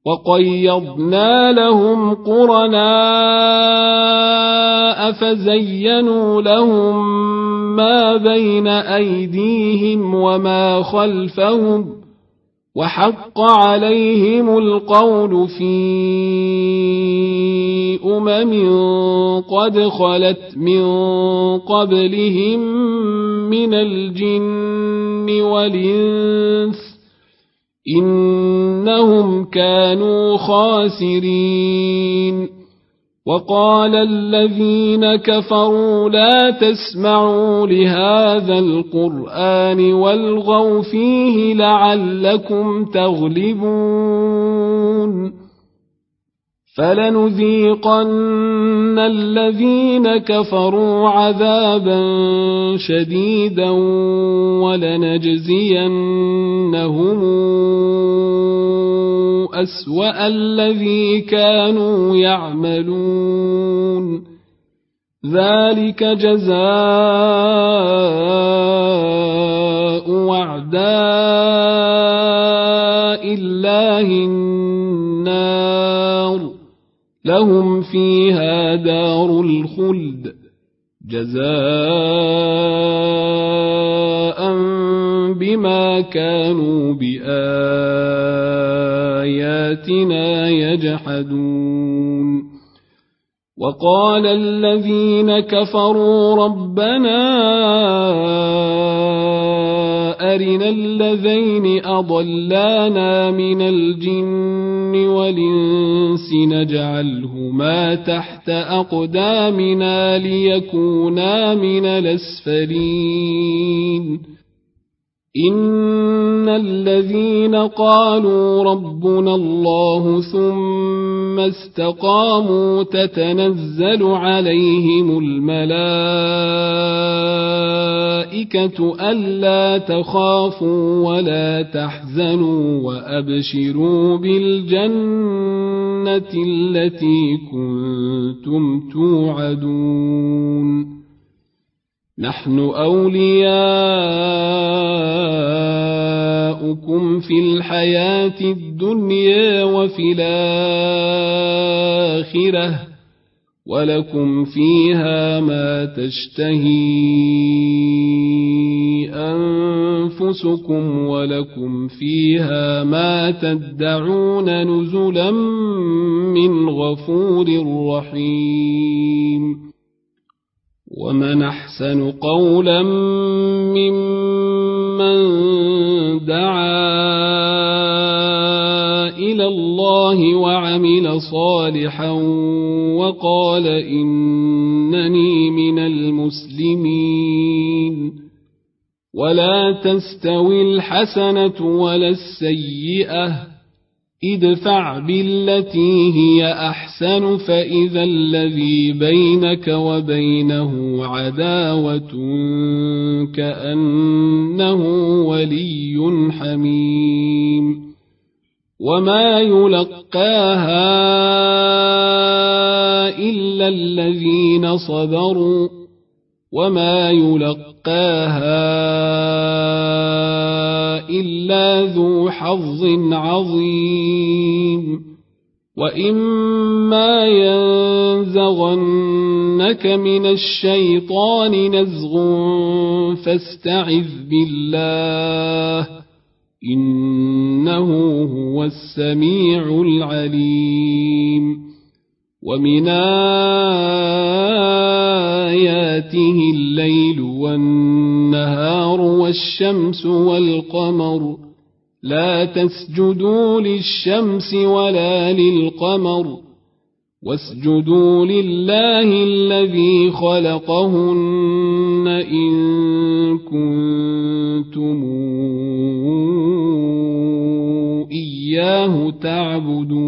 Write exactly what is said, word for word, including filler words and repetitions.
وقيضنا لهم قرناء فزينوا لهم ما بين أيديهم وما خلفهم وحق عليهم القول في أمم قد خلت من قبلهم من الجن والإنس إنهم كانوا خاسرين. وقال الذين كفروا لا تسمعوا لهذا القرآن والغوا فيه لعلكم تغلبون فلنذيقن الذين كفروا عذابا شديدا ولنجزينهم أسوأ الذي كانوا يعملون ذلك جزاء أعداء الله النار لهم فيها دار الخلد جزاء بما كانوا بآياتنا يجحدون. وقال الذين كفروا ربنا أرنا الذين أضلانا من الجن والإنس نجعلهما تحت أقدامنا ليكونا من الأسفلين إن الذين قالوا ربنا الله ثم استقاموا تتنزل عليهم الملائكة ألا تخافوا ولا تحزنوا وأبشروا بالجنة التي كنتم توعدون نحن أولياؤكم في الحياة الدنيا وفي الآخرة ولكم فيها ما تشتهي أنفسكم ولكم فيها ما تدعون نزلا من غفور رحيم. ومن أحسن قولا ممن دعا إلى الله وعمل صالحا وقال إنني من المسلمين. ولا تستوي الحسنة ولا السيئة ادفع بالتي هي أحسن فإذا الذي بينك وبينه عداوة كأنه ولي حميم. وما يلقاها إلا الذين صبروا وما يلقاها إلا ذو حظ عظيم. وإما ينزغنك من الشيطان نزغ فاستعذ بالله إنه هو السميع العليم. ومن آياته الليل والنهار والشمس والقمر لا تسجدوا للشمس ولا للقمر واسجدوا لله الذي خلقهن إن كنتم إياه تعبدون.